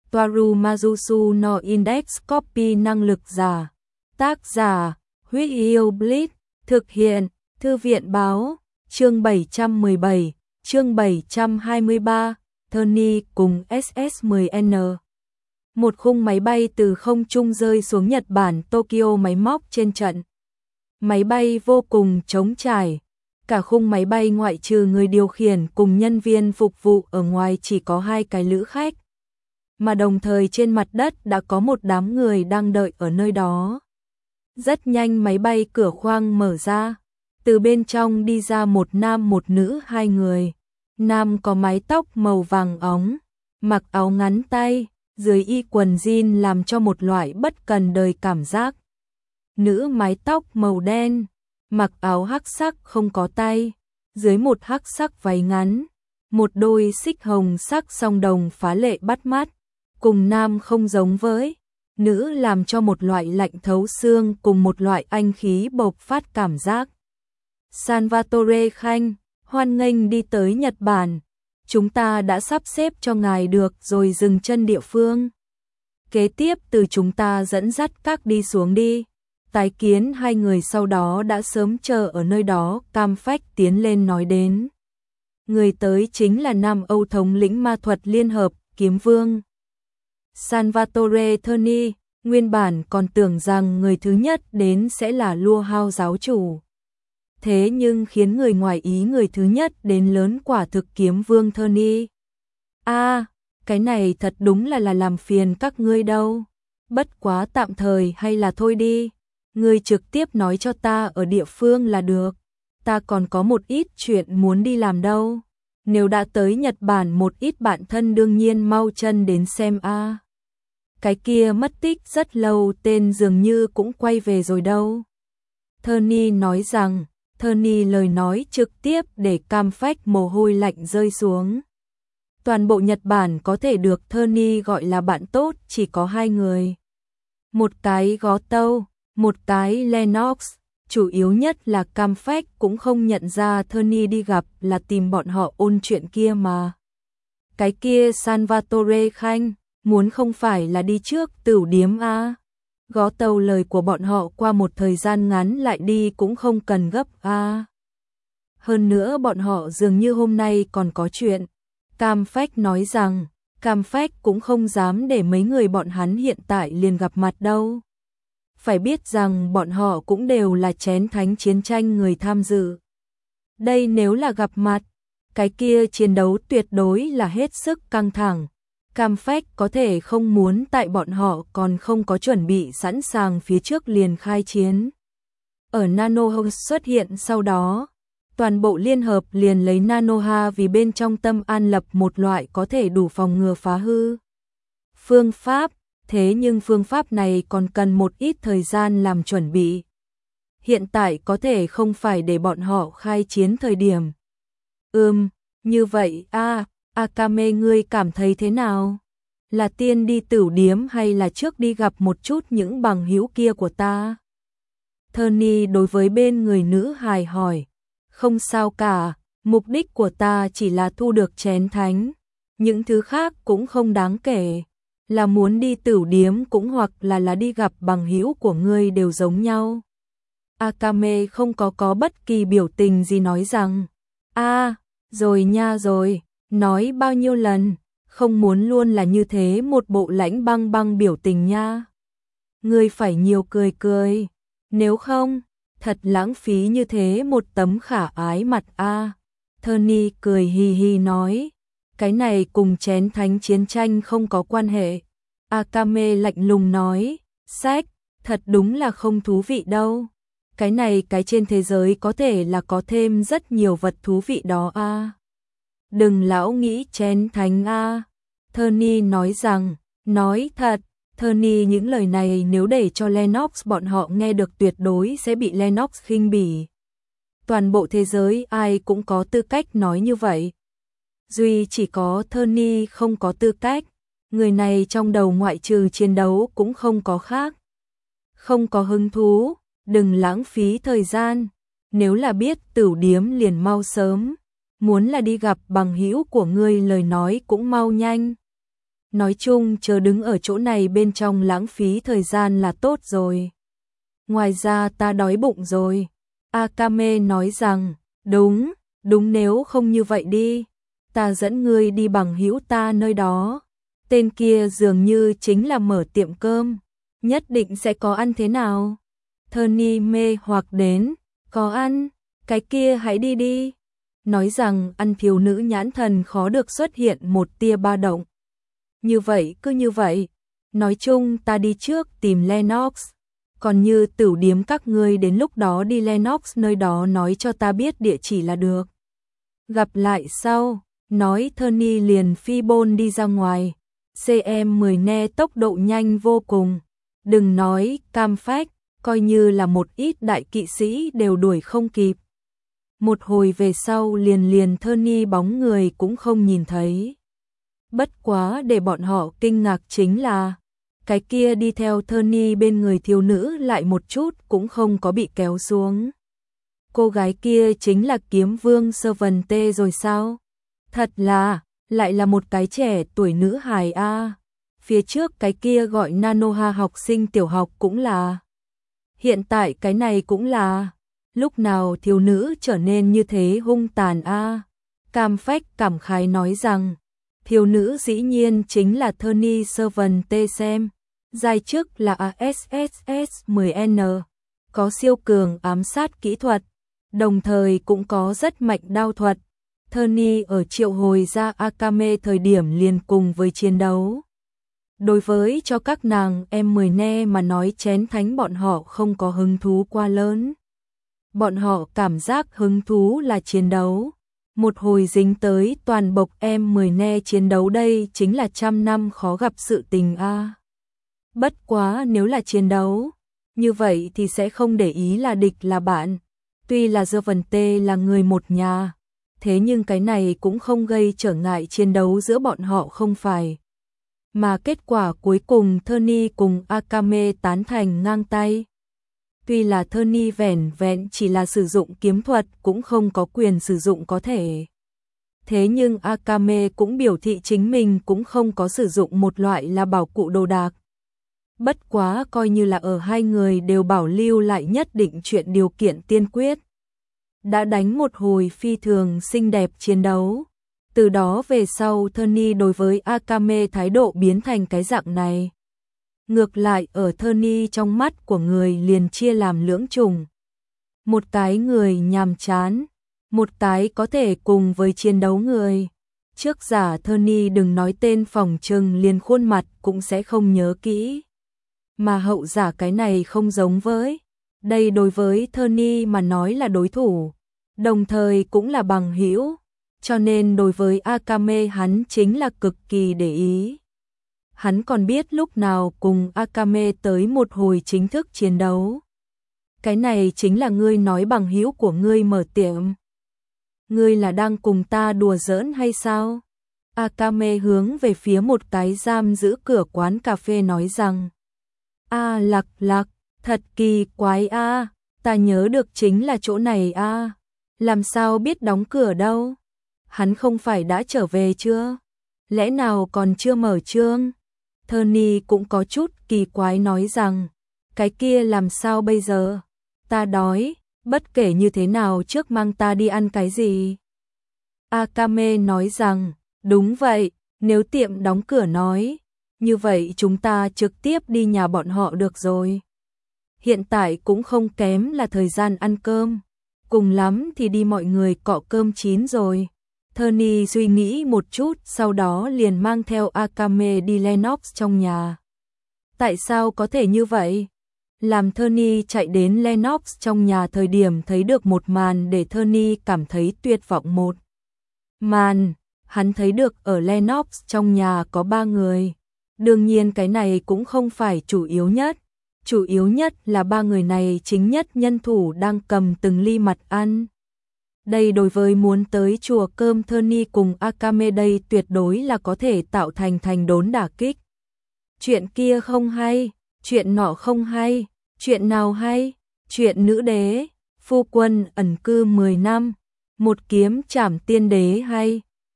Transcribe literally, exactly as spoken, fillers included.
Toaru Majusu no Index Copy năng lực giả. Tác giả, Huyết Yêu Blitz, thực hiện, Thư viện báo, chương bảy trăm mười bảy, chương bảy trăm hai mươi ba, Tony cùng ét ét mười N. Một khung máy bay từ không trung rơi xuống Nhật Bản Tokyo máy móc trên trận. Máy bay vô cùng trống trải. Cả khung máy bay ngoại trừ người điều khiển cùng nhân viên phục vụ ở ngoài chỉ có hai cái lữ khách. Mà đồng thời trên mặt đất đã có một đám người đang đợi ở nơi đó. Rất nhanh máy bay cửa khoang mở ra. Từ bên trong đi ra một nam một nữ hai người. Nam có mái tóc màu vàng óng, mặc áo ngắn tay, dưới y quần jean làm cho một loại bất cần đời cảm giác. Nữ mái tóc màu đen, mặc áo hắc sắc không có tay, dưới một hắc sắc váy ngắn, một đôi xích hồng sắc song đồng phá lệ bắt mắt, cùng nam không giống với nữ, làm cho một loại lạnh thấu xương cùng một loại anh khí bộc phát cảm giác. Salvatore Khanh, hoan nghênh đi tới Nhật Bản, chúng ta đã sắp xếp cho ngài được rồi dừng chân địa phương. Kế tiếp từ chúng ta dẫn dắt các đi xuống đi. Tái kiến hai người sau đó đã sớm chờ ở nơi đó, Cam Phách tiến lên nói đến. Người tới chính là Nam Âu thống lĩnh ma thuật liên hợp, Kiếm Vương. Salvatore Tony, nguyên bản còn tưởng rằng người thứ nhất đến sẽ là Lua Hao giáo chủ. Thế nhưng khiến người ngoài ý người thứ nhất đến lớn quả thực Kiếm Vương Tony. A, à, cái này thật đúng là là làm phiền các ngươi đâu. Bất quá tạm thời hay là thôi đi. Ngươi trực tiếp nói cho ta ở địa phương là được. Ta còn có một ít chuyện muốn đi làm đâu. Nếu đã tới Nhật Bản một ít bạn thân đương nhiên mau chân đến xem a. À. Cái kia mất tích rất lâu tên dường như cũng quay về rồi đâu. Tony nói rằng, Tony lời nói trực tiếp để Cam Phách mồ hôi lạnh rơi xuống. Toàn bộ Nhật Bản có thể được Tony gọi là bạn tốt chỉ có hai người. Một cái Gó Tâu, một cái Lennox, chủ yếu nhất là Cam Phách cũng không nhận ra Tony đi gặp là tìm bọn họ ôn chuyện kia mà. Cái kia Salvatore Khanh, muốn không phải là đi trước tửu điếm a? Gó Tâu lời của bọn họ qua một thời gian ngắn lại đi cũng không cần gấp a. Hơn nữa bọn họ dường như hôm nay còn có chuyện. Cam Phách nói rằng, Cam Phách cũng không dám để mấy người bọn hắn hiện tại liền gặp mặt đâu. Phải biết rằng bọn họ cũng đều là chén thánh chiến tranh người tham dự. Đây nếu là gặp mặt, cái kia chiến đấu tuyệt đối là hết sức căng thẳng. Cam Phách có thể không muốn tại bọn họ còn không có chuẩn bị sẵn sàng phía trước liền khai chiến. Ở Nanoha xuất hiện sau đó, toàn bộ liên hợp liền lấy Nanoha vì bên trong tâm an lập một loại có thể đủ phòng ngừa phá hư phương pháp, thế nhưng phương pháp này còn cần một ít thời gian làm chuẩn bị. Hiện tại có thể không phải để bọn họ khai chiến thời điểm. Ừm, như vậy a, Akame ngươi cảm thấy thế nào? Là tiên đi tửu điếm hay là trước đi gặp một chút những bằng hữu kia của ta? Tony đối với bên người nữ hài hỏi. Không sao cả, mục đích của ta chỉ là thu được chén thánh. Những thứ khác cũng không đáng kể. Là muốn đi tửu điếm cũng hoặc là là đi gặp bằng hữu của ngươi đều giống nhau. Akame không có có bất kỳ biểu tình gì nói rằng. A, à, rồi nha rồi, nói bao nhiêu lần, không muốn luôn là như thế một bộ lãnh băng băng biểu tình nha. Ngươi phải nhiều cười cười, nếu không, thật lãng phí như thế một tấm khả ái mặt a. À. Tony cười hì hì nói, cái này cùng chén thánh chiến tranh không có quan hệ. Akame lạnh lùng nói, sách, thật đúng là không thú vị đâu. Cái này cái trên thế giới có thể là có thêm rất nhiều vật thú vị đó a. À. Đừng lão nghĩ chén thánh a. À. Tony nói rằng, nói thật, Tony những lời này nếu để cho Lennox bọn họ nghe được tuyệt đối sẽ bị Lennox khinh bỉ. Toàn bộ thế giới ai cũng có tư cách nói như vậy. Duy chỉ có Tony không có tư cách, người này trong đầu ngoại trừ chiến đấu cũng không có khác. Không có hứng thú, đừng lãng phí thời gian, nếu là biết tửu điếm liền mau sớm, muốn là đi gặp bằng hữu của ngươi lời nói cũng mau nhanh. Nói chung chờ đứng ở chỗ này bên trong lãng phí thời gian là tốt rồi. Ngoài ra ta đói bụng rồi. Akame nói rằng, đúng, đúng nếu không như vậy đi. Ta dẫn ngươi đi bằng hữu ta nơi đó. Tên kia dường như chính là mở tiệm cơm. Nhất định sẽ có ăn thế nào? Tony mê hoặc đến, có ăn, cái kia hãy đi đi. Nói rằng ăn thiếu nữ nhãn thần khó được xuất hiện một tia ba động. Như vậy cứ như vậy. Nói chung ta đi trước tìm Lennox. Còn như tửu điếm các ngươi đến lúc đó đi Lennox nơi đó nói cho ta biết địa chỉ là được. Gặp lại sau, nói Tony liền phi bôn đi ra ngoài. xê em mười ne tốc độ nhanh vô cùng. Đừng nói cam phách, coi như là một ít đại kỵ sĩ đều đuổi không kịp. Một hồi về sau liền liền Tony bóng người cũng không nhìn thấy. Bất quá để bọn họ kinh ngạc chính là cái kia đi theo Tony bên người thiếu nữ lại một chút cũng không có bị kéo xuống. Cô gái kia chính là kiếm vương Servante rồi sao? Thật là, lại là một cái trẻ tuổi nữ hài a. Phía trước cái kia gọi Nanoha học sinh tiểu học cũng là. Hiện tại cái này cũng là. Lúc nào thiếu nữ trở nên như thế hung tàn a. Cam phách cảm khái nói rằng, thiếu nữ dĩ nhiên chính là Tony Servante xem. Giai chức là a ét ét ét mười en, có siêu cường ám sát kỹ thuật, đồng thời cũng có rất mạnh đao thuật. Tony ở triệu hồi ra Akame thời điểm liền cùng với chiến đấu. Đối với cho các nàng em mười ne mà nói chén thánh bọn họ không có hứng thú quá lớn. Bọn họ cảm giác hứng thú là chiến đấu. Một hồi dính tới toàn bộc em mười ne chiến đấu đây chính là trăm năm khó gặp sự tình a. À. Bất quá nếu là chiến đấu, như vậy thì sẽ không để ý là địch là bạn. Tuy là Servante là người một nhà, thế nhưng cái này cũng không gây trở ngại chiến đấu giữa bọn họ không phải. Mà kết quả cuối cùng Tony cùng Akame tán thành ngang tay. Tuy là Tony vẻn vẹn chỉ là sử dụng kiếm thuật cũng không có quyền sử dụng có thể. Thế nhưng Akame cũng biểu thị chính mình cũng không có sử dụng một loại là bảo cụ đồ đạc. Bất quá coi như là ở hai người đều bảo lưu lại nhất định chuyện điều kiện tiên quyết. Đã đánh một hồi phi thường xinh đẹp chiến đấu. Từ đó về sau Tony đối với Akame thái độ biến thành cái dạng này. Ngược lại ở Tony trong mắt của người liền chia làm lưỡng chủng. Một cái người nhàm chán, một cái có thể cùng với chiến đấu người. Trước giả Tony đừng nói tên phòng trừng liền khuôn mặt cũng sẽ không nhớ kỹ. Mà hậu giả cái này không giống với. Đây đối với Tony mà nói là đối thủ, đồng thời cũng là bằng hữu. Cho nên đối với Akame hắn chính là cực kỳ để ý. Hắn còn biết lúc nào cùng Akame tới một hồi chính thức chiến đấu. Cái này chính là ngươi nói bằng hữu của ngươi mở tiệm. Ngươi là đang cùng ta đùa giỡn hay sao? Akame hướng về phía một cái giam giữ cửa quán cà phê nói rằng, a lạc lạc, thật kỳ quái a, ta nhớ được chính là chỗ này a, làm sao biết đóng cửa đâu? Hắn không phải đã trở về chưa? Lẽ nào còn chưa mở trương? Tony cũng có chút kỳ quái nói rằng, cái kia làm sao bây giờ? Ta đói, bất kể như thế nào trước mang ta đi ăn cái gì? Akame nói rằng, đúng vậy, nếu tiệm đóng cửa nói, như vậy chúng ta trực tiếp đi nhà bọn họ được rồi. Hiện tại cũng không kém là thời gian ăn cơm, cùng lắm thì đi mọi người cọ cơm chín rồi. Tony suy nghĩ một chút, sau đó liền mang theo Akame đi Lennox trong nhà. Tại sao có thể như vậy? Làm Tony chạy đến Lennox trong nhà thời điểm thấy được một màn để Tony cảm thấy tuyệt vọng. Một màn, hắn thấy được ở Lennox trong nhà có ba người. Đương nhiên cái này cũng không phải chủ yếu nhất. Chủ yếu nhất là ba người này chính nhất nhân thủ đang cầm từng ly mặt ăn. Đây đối với muốn tới chùa cơm Tony cùng Akame đây tuyệt đối là có thể tạo thành thành đốn đả kích. Chuyện kia không hay, chuyện nọ không hay, chuyện nào hay, chuyện nữ đế, phu quân ẩn cư mười năm, một kiếm trảm tiên đế hay,